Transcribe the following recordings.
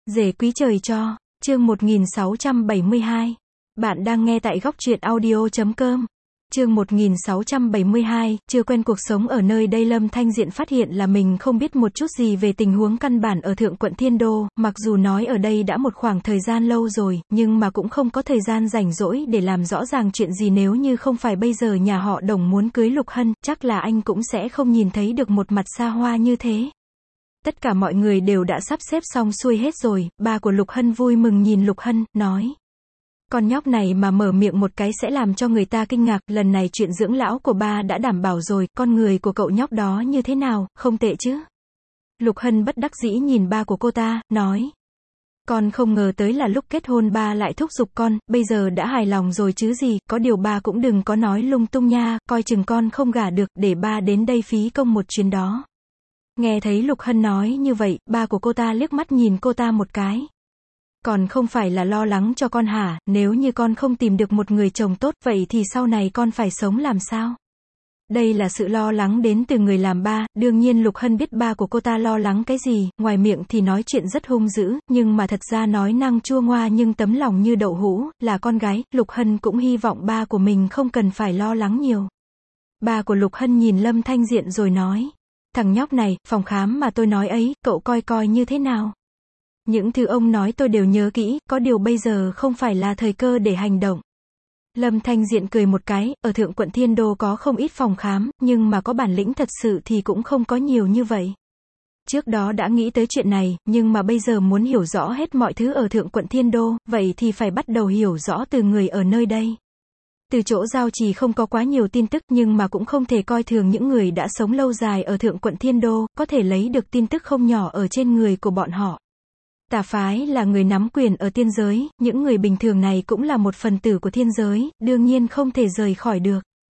Rể quý trời cho, chương 1672. Bạn đang nghe tại góc truyện audio.com. Chương 1672, chưa quen cuộc sống ở nơi đây. Lâm Thanh Diện phát hiện là mình không biết một chút gì về tình huống căn bản ở Thượng Quận Thiên Đô, mặc dù nói ở đây đã một khoảng thời gian lâu rồi, nhưng mà cũng không có thời gian rảnh rỗi để làm rõ ràng chuyện gì. Nếu như không phải bây giờ nhà họ Đồng muốn cưới Lục Hân, chắc là anh cũng sẽ không nhìn thấy được một mặt xa hoa như thế. Tất cả mọi người đều đã sắp xếp xong xuôi hết rồi, ba của Lục Hân vui mừng nhìn Lục Hân, nói. Con nhóc này mà mở miệng một cái sẽ làm cho người ta kinh ngạc, lần này chuyện dưỡng lão của ba đã đảm bảo rồi, con người của cậu nhóc đó như thế nào, không tệ chứ? Lục Hân bất đắc dĩ nhìn ba của cô ta, nói. Con không ngờ tới là lúc kết hôn ba lại thúc giục con, bây giờ đã hài lòng rồi chứ gì, có điều ba cũng đừng có nói lung tung nha, coi chừng con không gả được, để ba đến đây phí công một chuyến đó. Nghe thấy Lục Hân nói như vậy, ba của cô ta liếc mắt nhìn cô ta một cái. Còn không phải là lo lắng cho con hả, nếu như con không tìm được một người chồng tốt, vậy thì sau này con phải sống làm sao? Đây là sự lo lắng đến từ người làm ba, đương nhiên Lục Hân biết ba của cô ta lo lắng cái gì, ngoài miệng thì nói chuyện rất hung dữ, nhưng mà thật ra nói năng chua ngoa nhưng tấm lòng như đậu hũ, là con gái, Lục Hân cũng hy vọng ba của mình không cần phải lo lắng nhiều. Ba của Lục Hân nhìn Lâm Thanh Diện rồi nói. Thằng nhóc này, phòng khám mà tôi nói ấy, cậu coi coi như thế nào? Những thứ ông nói tôi đều nhớ kỹ, có điều bây giờ không phải là thời cơ để hành động. Lâm Thanh Diện cười một cái, ở Thượng Quận Thiên Đô có không ít phòng khám, nhưng mà có bản lĩnh thật sự thì cũng không có nhiều như vậy. Trước đó đã nghĩ tới chuyện này, nhưng mà bây giờ muốn hiểu rõ hết mọi thứ ở Thượng Quận Thiên Đô, vậy thì phải bắt đầu hiểu rõ từ người ở nơi đây. Từ chỗ giao trì không có quá nhiều tin tức, nhưng mà cũng không thể coi thường những người đã sống lâu dài ở Thượng Quận Thiên Đô, có thể lấy được tin tức không nhỏ ở trên người của bọn họ. Tà phái là người nắm quyền ở tiên giới, những người bình thường này cũng là một phần tử của thiên giới, đương nhiên không thể rời khỏi được.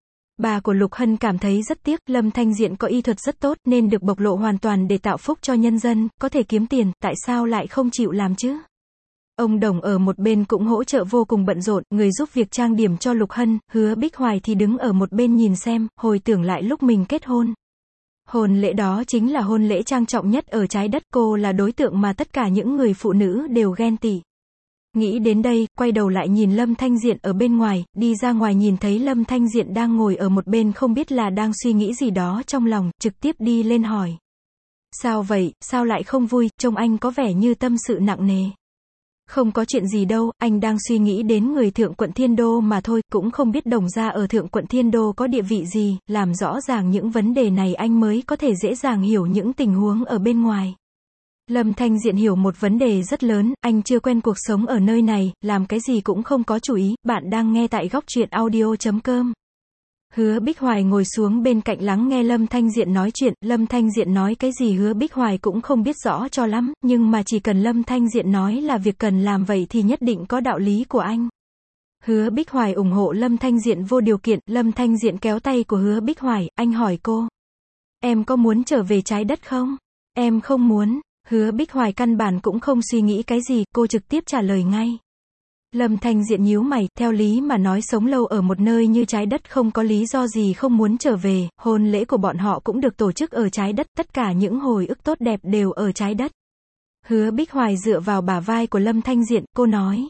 Bà của Lục Hân cảm thấy rất tiếc, Lâm Thanh Diện có y thuật rất tốt, nên được bộc lộ hoàn toàn để tạo phúc cho nhân dân, có thể kiếm tiền, tại sao lại không chịu làm chứ? Ông Đồng ở một bên cũng hỗ trợ vô cùng bận rộn, người giúp việc trang điểm cho Lục Hân, Hứa Bích Hoài thì đứng ở một bên nhìn xem, hồi tưởng lại lúc mình kết hôn. Hôn lễ đó chính là hôn lễ trang trọng nhất ở trái đất, cô là đối tượng mà tất cả những người phụ nữ đều ghen tị. Nghĩ đến đây, quay đầu lại nhìn Lâm Thanh Diện ở bên ngoài, đi ra ngoài nhìn thấy Lâm Thanh Diện đang ngồi ở một bên không biết là đang suy nghĩ gì đó trong lòng, trực tiếp đi lên hỏi. Sao vậy, sao lại không vui, trông anh có vẻ như tâm sự nặng nề. Không có chuyện gì đâu, anh đang suy nghĩ đến người Thượng Quận Thiên Đô mà thôi, cũng không biết Đồng gia ở Thượng Quận Thiên Đô có địa vị gì, làm rõ ràng những vấn đề này anh mới có thể dễ dàng hiểu những tình huống ở bên ngoài. Lâm Thanh Diện hiểu một vấn đề rất lớn, anh chưa quen cuộc sống ở nơi này, làm cái gì cũng không có chủ ý. Bạn đang nghe tại góc truyện audio.com. Hứa Bích Hoài ngồi xuống bên cạnh lắng nghe Lâm Thanh Diện nói chuyện, Lâm Thanh Diện nói cái gì Hứa Bích Hoài cũng không biết rõ cho lắm, nhưng mà chỉ cần Lâm Thanh Diện nói là việc cần làm vậy thì nhất định có đạo lý của anh. Hứa Bích Hoài ủng hộ Lâm Thanh Diện vô điều kiện, Lâm Thanh Diện kéo tay của Hứa Bích Hoài, anh hỏi cô. Em có muốn trở về trái đất không? Em không muốn. Hứa Bích Hoài căn bản cũng không suy nghĩ cái gì, cô trực tiếp trả lời ngay. Lâm Thanh Diện nhíu mày, theo lý mà nói sống lâu ở một nơi như trái đất không có lý do gì không muốn trở về, hôn lễ của bọn họ cũng được tổ chức ở trái đất, tất cả những hồi ức tốt đẹp đều ở trái đất. Hứa Bích Hoài dựa vào bả vai của Lâm Thanh Diện, cô nói.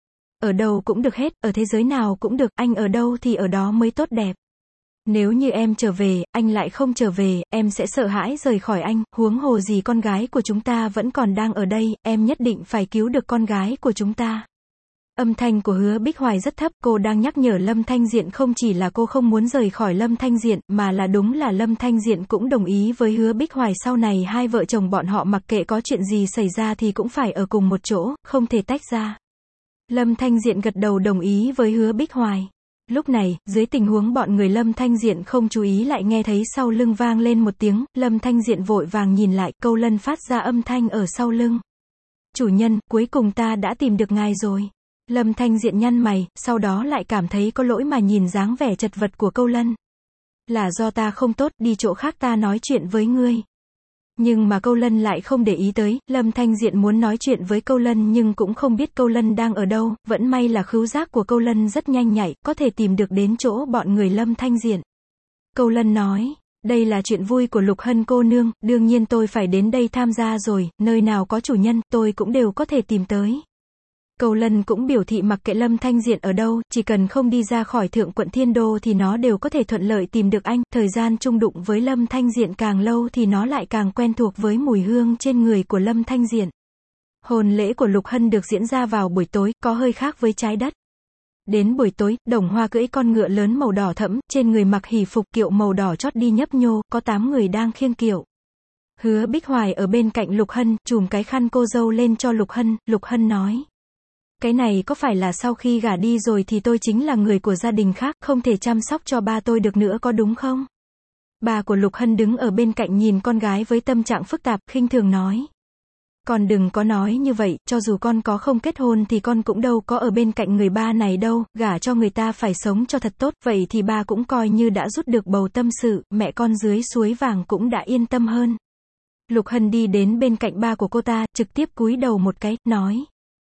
Ở đâu cũng được hết, ở thế giới nào cũng được, anh ở đâu thì ở đó mới tốt đẹp. Nếu như em trở về, anh lại không trở về, em sẽ sợ hãi rời khỏi anh, huống hồ gì con gái của chúng ta vẫn còn đang ở đây, em nhất định phải cứu được con gái của chúng ta. Âm thanh của Hứa Bích Hoài rất thấp, cô đang nhắc nhở Lâm Thanh Diện không chỉ là cô không muốn rời khỏi Lâm Thanh Diện, mà là đúng là Lâm Thanh Diện cũng đồng ý với Hứa Bích Hoài sau này hai vợ chồng bọn họ mặc kệ có chuyện gì xảy ra thì cũng phải ở cùng một chỗ, không thể tách ra. Lâm Thanh Diện gật đầu đồng ý với Hứa Bích Hoài. Lúc này, dưới tình huống bọn người Lâm Thanh Diện không chú ý lại nghe thấy sau lưng vang lên một tiếng, Lâm Thanh Diện vội vàng nhìn lại, Câu Lân phát ra âm thanh ở sau lưng. Chủ nhân, cuối cùng ta đã tìm được ngài rồi. Lâm Thanh Diện nhăn mày, sau đó lại cảm thấy có lỗi mà nhìn dáng vẻ chật vật của Câu Lân. Là do ta không tốt, đi chỗ khác ta nói chuyện với ngươi. Nhưng mà Câu Lân lại không để ý tới, Lâm Thanh Diện muốn nói chuyện với Câu Lân nhưng cũng không biết Câu Lân đang ở đâu, vẫn may là khứu giác của Câu Lân rất nhanh nhạy, có thể tìm được đến chỗ bọn người Lâm Thanh Diện. Câu Lân nói, Đây là chuyện vui của Lục Hân cô nương, đương nhiên tôi phải đến đây tham gia rồi, nơi nào có chủ nhân, tôi cũng đều có thể tìm tới. Cầu Lân cũng biểu thị mặc kệ Lâm Thanh Diện ở đâu, chỉ cần không đi ra khỏi Thượng quận Thiên Đô thì nó đều có thể thuận lợi tìm được anh, thời gian chung đụng với Lâm Thanh Diện càng lâu thì nó lại càng quen thuộc với mùi hương trên người của Lâm Thanh Diện. Hôn lễ của Lục Hân được diễn ra vào buổi tối, có hơi khác với trái đất. Đến buổi tối, Đồng Hoa cưỡi con ngựa lớn màu đỏ thẫm, trên người mặc hỷ phục kiệu màu đỏ chót đi nhấp nhô, có 8 người đang khiêng kiệu. Hứa Bích Hoài ở bên cạnh Lục Hân, chùm cái khăn cô dâu lên cho Lục Hân nói. Cái này có phải là sau khi gả đi rồi thì tôi chính là người của gia đình khác, không thể chăm sóc cho ba tôi được nữa có đúng không? Bà của Lục Hân đứng ở bên cạnh nhìn con gái với tâm trạng phức tạp, khinh thường nói. Con đừng có nói như vậy, cho dù con có không kết hôn thì con cũng đâu có ở bên cạnh người ba này đâu, gả cho người ta phải sống cho thật tốt, vậy thì ba cũng coi như đã rút được bầu tâm sự, mẹ con dưới suối vàng cũng đã yên tâm hơn. Lục Hân đi đến bên cạnh ba của cô ta, trực tiếp cúi đầu một cái, nói.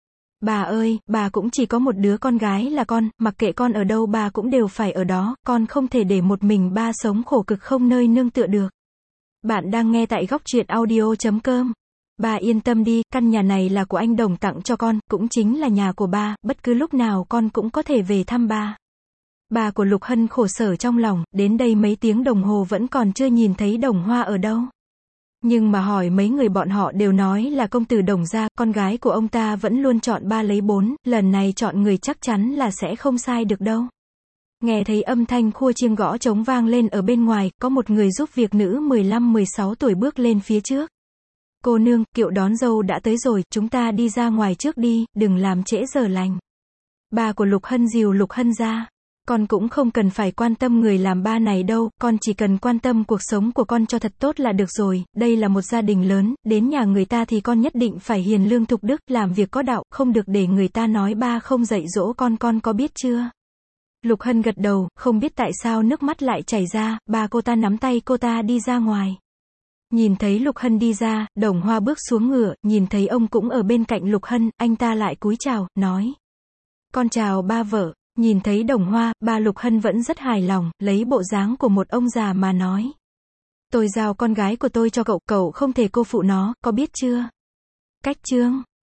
Bà ơi, bà cũng chỉ có một đứa con gái là con, mặc kệ con ở đâu bà cũng đều phải ở đó, con không thể để một mình ba sống khổ cực không nơi nương tựa được. Bạn đang nghe tại góc truyện audio.com. Bà yên tâm đi, căn nhà này là của anh Đồng tặng cho con, cũng chính là nhà của ba, bất cứ lúc nào con cũng có thể về thăm ba. Bà của Lục Hân khổ sở trong lòng, đến đây mấy tiếng đồng hồ vẫn còn chưa nhìn thấy Đồng Hoa ở đâu. Nhưng mà hỏi mấy người bọn họ đều nói là công tử Đồng gia, con gái của ông ta vẫn luôn chọn 3 lấy 4, lần này chọn người chắc chắn là sẽ không sai được đâu. Nghe thấy âm thanh khua chiêng gõ trống vang lên ở bên ngoài, có một người giúp việc nữ 15-16 tuổi bước lên phía trước. Cô nương, kiệu đón dâu đã tới rồi, chúng ta đi ra ngoài trước đi, đừng làm trễ giờ lành. Bà của Lục Hân dìu Lục Hân ra. Con cũng không cần phải quan tâm người làm ba này đâu, con chỉ cần quan tâm cuộc sống của con cho thật tốt là được rồi, đây là một gia đình lớn, đến nhà người ta thì con nhất định phải hiền lương thục đức, làm việc có đạo, không được để người ta nói ba không dạy dỗ con có biết chưa? Lục Hân gật đầu, không biết tại sao nước mắt lại chảy ra, bà cô ta nắm tay cô ta đi ra ngoài. Nhìn thấy Lục Hân đi ra, Đồng Hoa bước xuống ngựa, nhìn thấy ông cũng ở bên cạnh Lục Hân, anh ta lại cúi chào, nói. Con chào ba vợ. Nhìn thấy Đồng Hoa, ba Lục Hân vẫn rất hài lòng, lấy bộ dáng của một ông già mà nói. Tôi giao con gái của tôi cho cậu, cậu không thể cô phụ nó, có biết chưa? Cách chương